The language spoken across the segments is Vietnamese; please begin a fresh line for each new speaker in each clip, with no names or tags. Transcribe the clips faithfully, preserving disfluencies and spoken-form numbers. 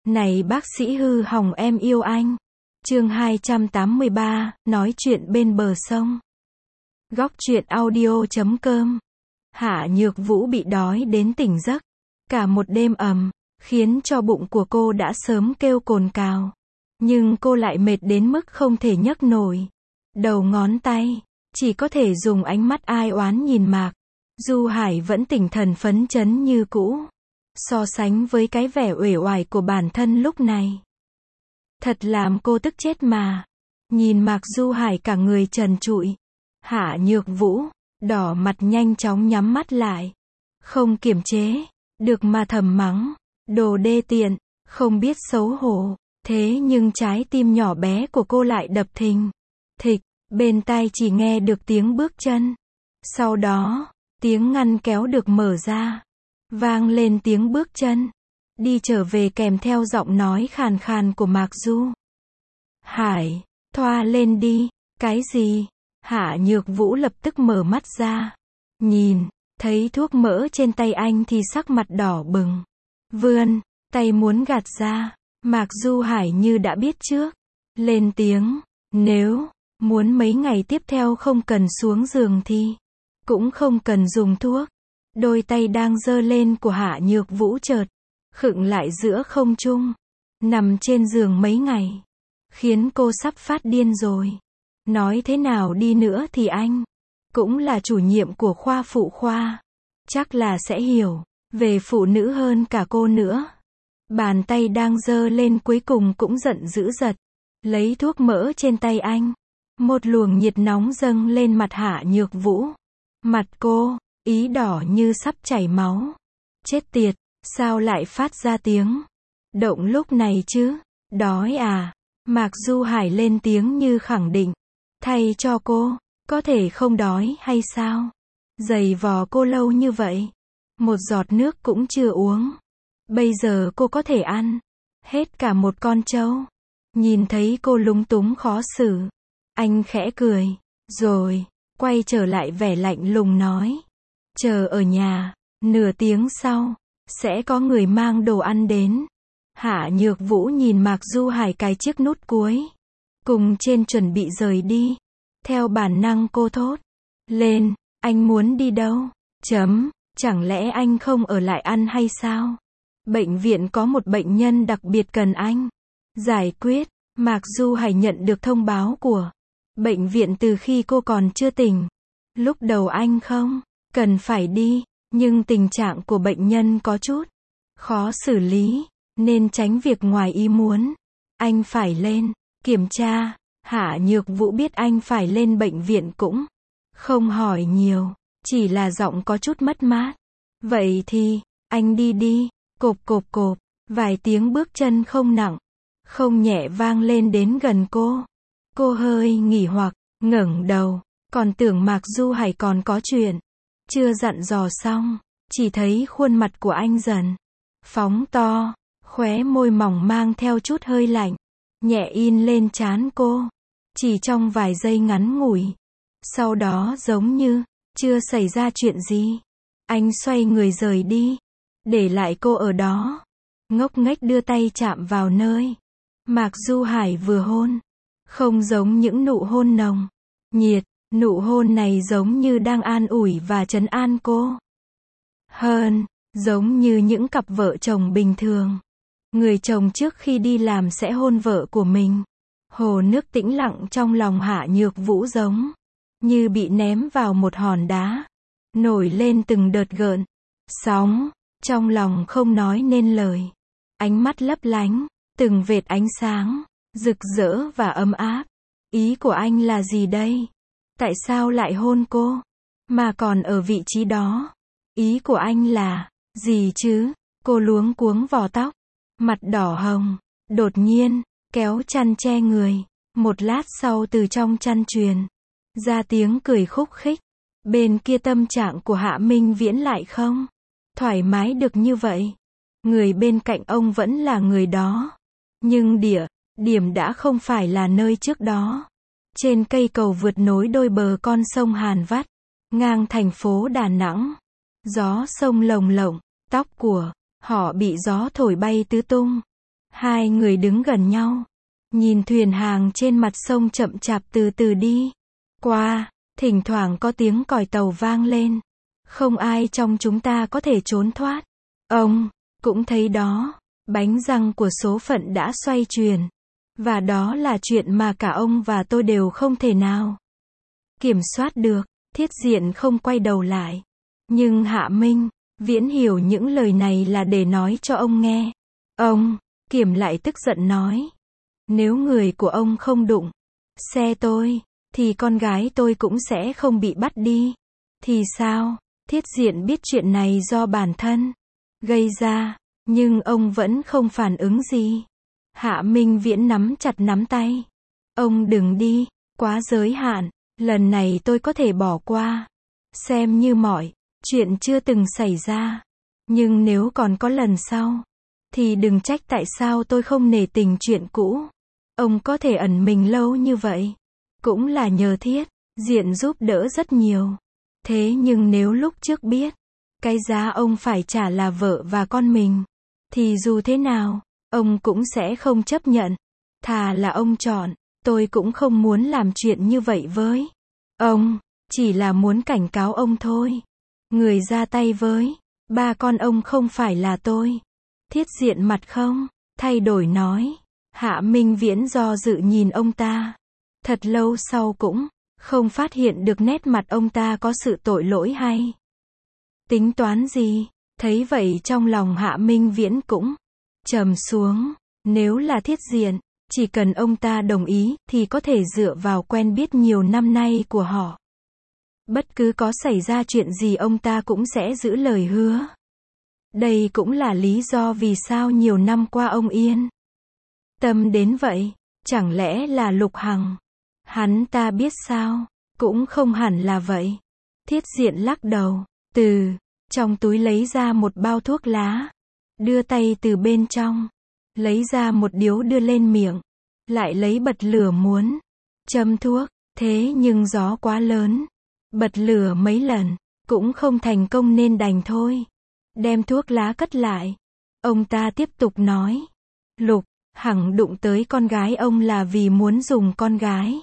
Này bác sĩ hư hỏng em yêu anh. Chương hai trăm tám mươi ba, nói chuyện bên bờ sông. Góc truyện audio chấm com. Hạ Nhược Vũ bị đói đến tỉnh giấc. Cả một đêm ầm, khiến cho bụng của cô đã sớm kêu cồn cào. Nhưng cô lại mệt đến mức không thể nhấc nổi. Đầu ngón tay, chỉ có thể dùng ánh mắt ai oán nhìn Mạc Du Hải vẫn tỉnh thần phấn chấn như cũ. So sánh với cái vẻ uể oải của bản thân lúc này, thật làm cô tức chết mà. Nhìn Mạc Du Hải cả người trần trụi, Hạ Nhược Vũ đỏ mặt nhanh chóng nhắm mắt lại, không kiềm chế được mà thầm mắng, đồ đê tiện, không biết xấu hổ. Thế nhưng trái tim nhỏ bé của cô lại đập thình thịch, bên tai chỉ nghe được tiếng bước chân. Sau đó, tiếng ngăn kéo được mở ra, vang lên tiếng bước chân đi trở về kèm theo giọng nói khàn khàn của Mạc Du Hải. Thoa lên đi. Cái gì? Hạ Nhược Vũ lập tức mở mắt ra, nhìn thấy thuốc mỡ trên tay anh thì sắc mặt đỏ bừng, vươn tay muốn gạt ra. Mạc Du Hải như đã biết trước, lên tiếng, nếu muốn mấy ngày tiếp theo không cần xuống giường thì cũng không cần dùng thuốc. Đôi tay đang giơ lên của Hạ Nhược Vũ chợt khựng lại giữa không trung. Nằm trên giường mấy ngày, khiến cô sắp phát điên rồi. Nói thế nào đi nữa thì anh cũng là chủ nhiệm của khoa phụ khoa, chắc là sẽ hiểu về phụ nữ hơn cả cô nữa. Bàn tay đang giơ lên cuối cùng cũng giận dữ giật lấy thuốc mỡ trên tay anh. Một luồng nhiệt nóng dâng lên mặt Hạ Nhược Vũ. Mặt cô ý đỏ như sắp chảy máu. Chết tiệt, sao lại phát ra tiếng động lúc này chứ? Đói à? Mạc Du Hải lên tiếng như khẳng định. Thay cho cô, có thể không đói hay sao? Giày vò cô lâu như vậy, một giọt nước cũng chưa uống. Bây giờ cô có thể ăn hết cả một con trâu. Nhìn thấy cô lúng túng khó xử, anh khẽ cười, rồi quay trở lại vẻ lạnh lùng nói, chờ ở nhà, nửa tiếng sau sẽ có người mang đồ ăn đến. Hạ Nhược Vũ nhìn Mạc Du Hải cài chiếc nút cuối cùng trên chuẩn bị rời đi. Theo bản năng cô thốt lên, anh muốn đi đâu? Chấm, chẳng lẽ anh không ở lại ăn hay sao? Bệnh viện có một bệnh nhân đặc biệt cần anh giải quyết. Mạc Du Hải nhận được thông báo của bệnh viện từ khi cô còn chưa tỉnh. Lúc đầu anh không cần phải đi, nhưng tình trạng của bệnh nhân có chút khó xử lý, nên tránh việc ngoài ý muốn, anh phải lên kiểm tra. Hạ Nhược Vũ biết anh phải lên bệnh viện cũng không hỏi nhiều, chỉ là giọng có chút mất mát. Vậy thì, anh đi đi. Cộp cộp cộp, vài tiếng bước chân không nặng, không nhẹ vang lên đến gần cô. Cô hơi nghỉ hoặc, ngẩng đầu, còn tưởng Mạc Du Hải còn có chuyện chưa dặn dò xong, chỉ thấy khuôn mặt của anh dần phóng to, khóe môi mỏng mang theo chút hơi lạnh, nhẹ in lên trán cô. Chỉ trong vài giây ngắn ngủi, sau đó giống như chưa xảy ra chuyện gì, anh xoay người rời đi, để lại cô ở đó, ngốc nghếch đưa tay chạm vào nơi Mạc Du Hải vừa hôn. Không giống những nụ hôn nồng nhiệt, nụ hôn này giống như đang an ủi và trấn an cô. Hơn, giống như những cặp vợ chồng bình thường. Người chồng trước khi đi làm sẽ hôn vợ của mình. Hồ nước tĩnh lặng trong lòng Hạ Nhược Vũ giống như bị ném vào một hòn đá, nổi lên từng đợt gợn sóng. Trong lòng không nói nên lời, ánh mắt lấp lánh, từng vệt ánh sáng, rực rỡ và ấm áp. Ý của anh là gì đây? Tại sao lại hôn cô? Mà còn ở vị trí đó? Ý của anh là gì chứ? Cô luống cuống vò tóc, mặt đỏ hồng, đột nhiên kéo chăn che người. Một lát sau từ trong chăn truyền ra tiếng cười khúc khích. Bên kia tâm trạng của Hạ Minh Viễn lại không thoải mái được như vậy. Người bên cạnh ông vẫn là người đó, nhưng địa điểm đã không phải là nơi trước đó. Trên cây cầu vượt nối đôi bờ con sông Hàn Vắt, ngang thành phố Đà Nẵng. Gió sông lồng lộng, tóc của họ bị gió thổi bay tứ tung. Hai người đứng gần nhau, nhìn thuyền hàng trên mặt sông chậm chạp từ từ đi qua, thỉnh thoảng có tiếng còi tàu vang lên. Không ai trong chúng ta có thể trốn thoát. Ông cũng thấy đó, bánh răng của số phận đã xoay chuyển. Và đó là chuyện mà cả ông và tôi đều không thể nào kiểm soát được. Thiết Diện không quay đầu lại. Nhưng Hạ Minh Viễn hiểu những lời này là để nói cho ông nghe. Ông Kiểm lại tức giận nói. Nếu người của ông không đụng xe tôi, thì con gái tôi cũng sẽ không bị bắt đi. Thì sao? Thiết Diện biết chuyện này do bản thân gây ra, nhưng ông vẫn không phản ứng gì. Hạ Minh Viễn nắm chặt nắm tay. Ông đừng đi, quá giới hạn, lần này tôi có thể bỏ qua. Xem như mọi chuyện chưa từng xảy ra. Nhưng nếu còn có lần sau, thì đừng trách tại sao tôi không nể tình chuyện cũ. Ông có thể ẩn mình lâu như vậy, cũng là nhờ Thiết Diện giúp đỡ rất nhiều. Thế nhưng nếu lúc trước biết, cái giá ông phải trả là vợ và con mình, thì dù thế nào, ông cũng sẽ không chấp nhận. Thà là ông chọn, tôi cũng không muốn làm chuyện như vậy với ông, chỉ là muốn cảnh cáo ông thôi. Người ra tay với ba con ông không phải là tôi. Thiết Diện mặt không thay đổi nói. Hạ Minh Viễn do dự nhìn ông ta. Thật lâu sau cũng không phát hiện được nét mặt ông ta có sự tội lỗi hay tính toán gì. Thấy vậy trong lòng Hạ Minh Viễn cũng trầm xuống. Nếu là Thiết Diện, chỉ cần ông ta đồng ý, thì có thể dựa vào quen biết nhiều năm nay của họ. Bất cứ có xảy ra chuyện gì ông ta cũng sẽ giữ lời hứa. Đây cũng là lý do vì sao nhiều năm qua ông yên tâm đến vậy. Chẳng lẽ là Lục Hằng? Hắn ta biết sao? Cũng không hẳn là vậy. Thiết Diện lắc đầu, từ trong túi lấy ra một bao thuốc lá, đưa tay từ bên trong, lấy ra một điếu đưa lên miệng, lại lấy bật lửa muốn châm thuốc, thế nhưng gió quá lớn, bật lửa mấy lần, cũng không thành công nên đành thôi. Đem thuốc lá cất lại. Ông ta tiếp tục nói. Lục Hằng đụng tới con gái ông là vì muốn dùng con gái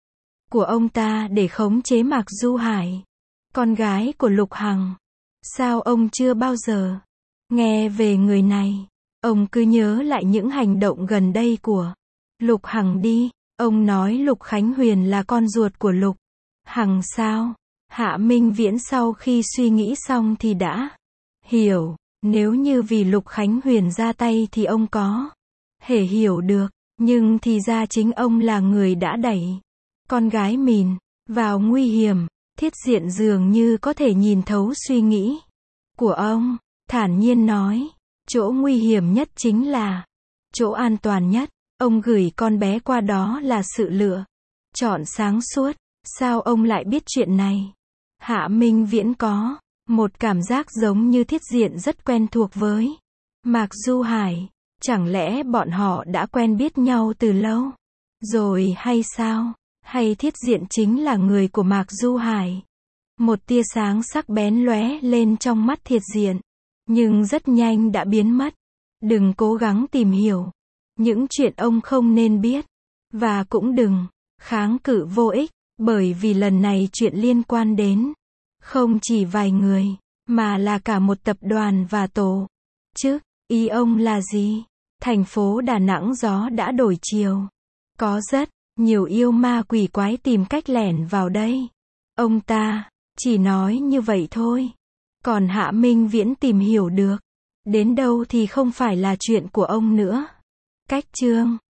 của ông ta để khống chế Mạc Du Hải. Con gái của Lục Hằng. Sao ông chưa bao giờ nghe về người này? Ông cứ nhớ lại những hành động gần đây của Lục Hằng đi. Ông nói Lục Khánh Huyền là con ruột của Lục Hằng sao? Hạ Minh Viễn sau khi suy nghĩ xong thì đã hiểu. Nếu như vì Lục Khánh Huyền ra tay thì ông có thể hiểu được. Nhưng thì ra chính ông là người đã đẩy con gái mình vào nguy hiểm. Thiết Diện dường như có thể nhìn thấu suy nghĩ của ông, thản nhiên nói. Chỗ nguy hiểm nhất chính là chỗ an toàn nhất. Ông gửi con bé qua đó là sự lựa chọn sáng suốt. Sao ông lại biết chuyện này? Hạ Minh Viễn có một cảm giác giống như Thiết Diện rất quen thuộc với Mạc Du Hải. Chẳng lẽ bọn họ đã quen biết nhau từ lâu rồi hay sao? Hay Thiết Diện chính là người của Mạc Du Hải? Một tia sáng sắc bén lóe lên trong mắt Thiết Diện, nhưng rất nhanh đã biến mất. Đừng cố gắng tìm hiểu những chuyện ông không nên biết, và cũng đừng kháng cự vô ích, bởi vì lần này chuyện liên quan đến không chỉ vài người, mà là cả một tập đoàn và tổ chức. Ý ông là gì? Thành phố Đà Nẵng gió đã đổi chiều. Có rất nhiều yêu ma quỷ quái tìm cách lẻn vào đây. Ông ta chỉ nói như vậy thôi. Còn Hạ Minh Viễn tìm hiểu được đến đâu thì không phải là chuyện của ông nữa. Cách chương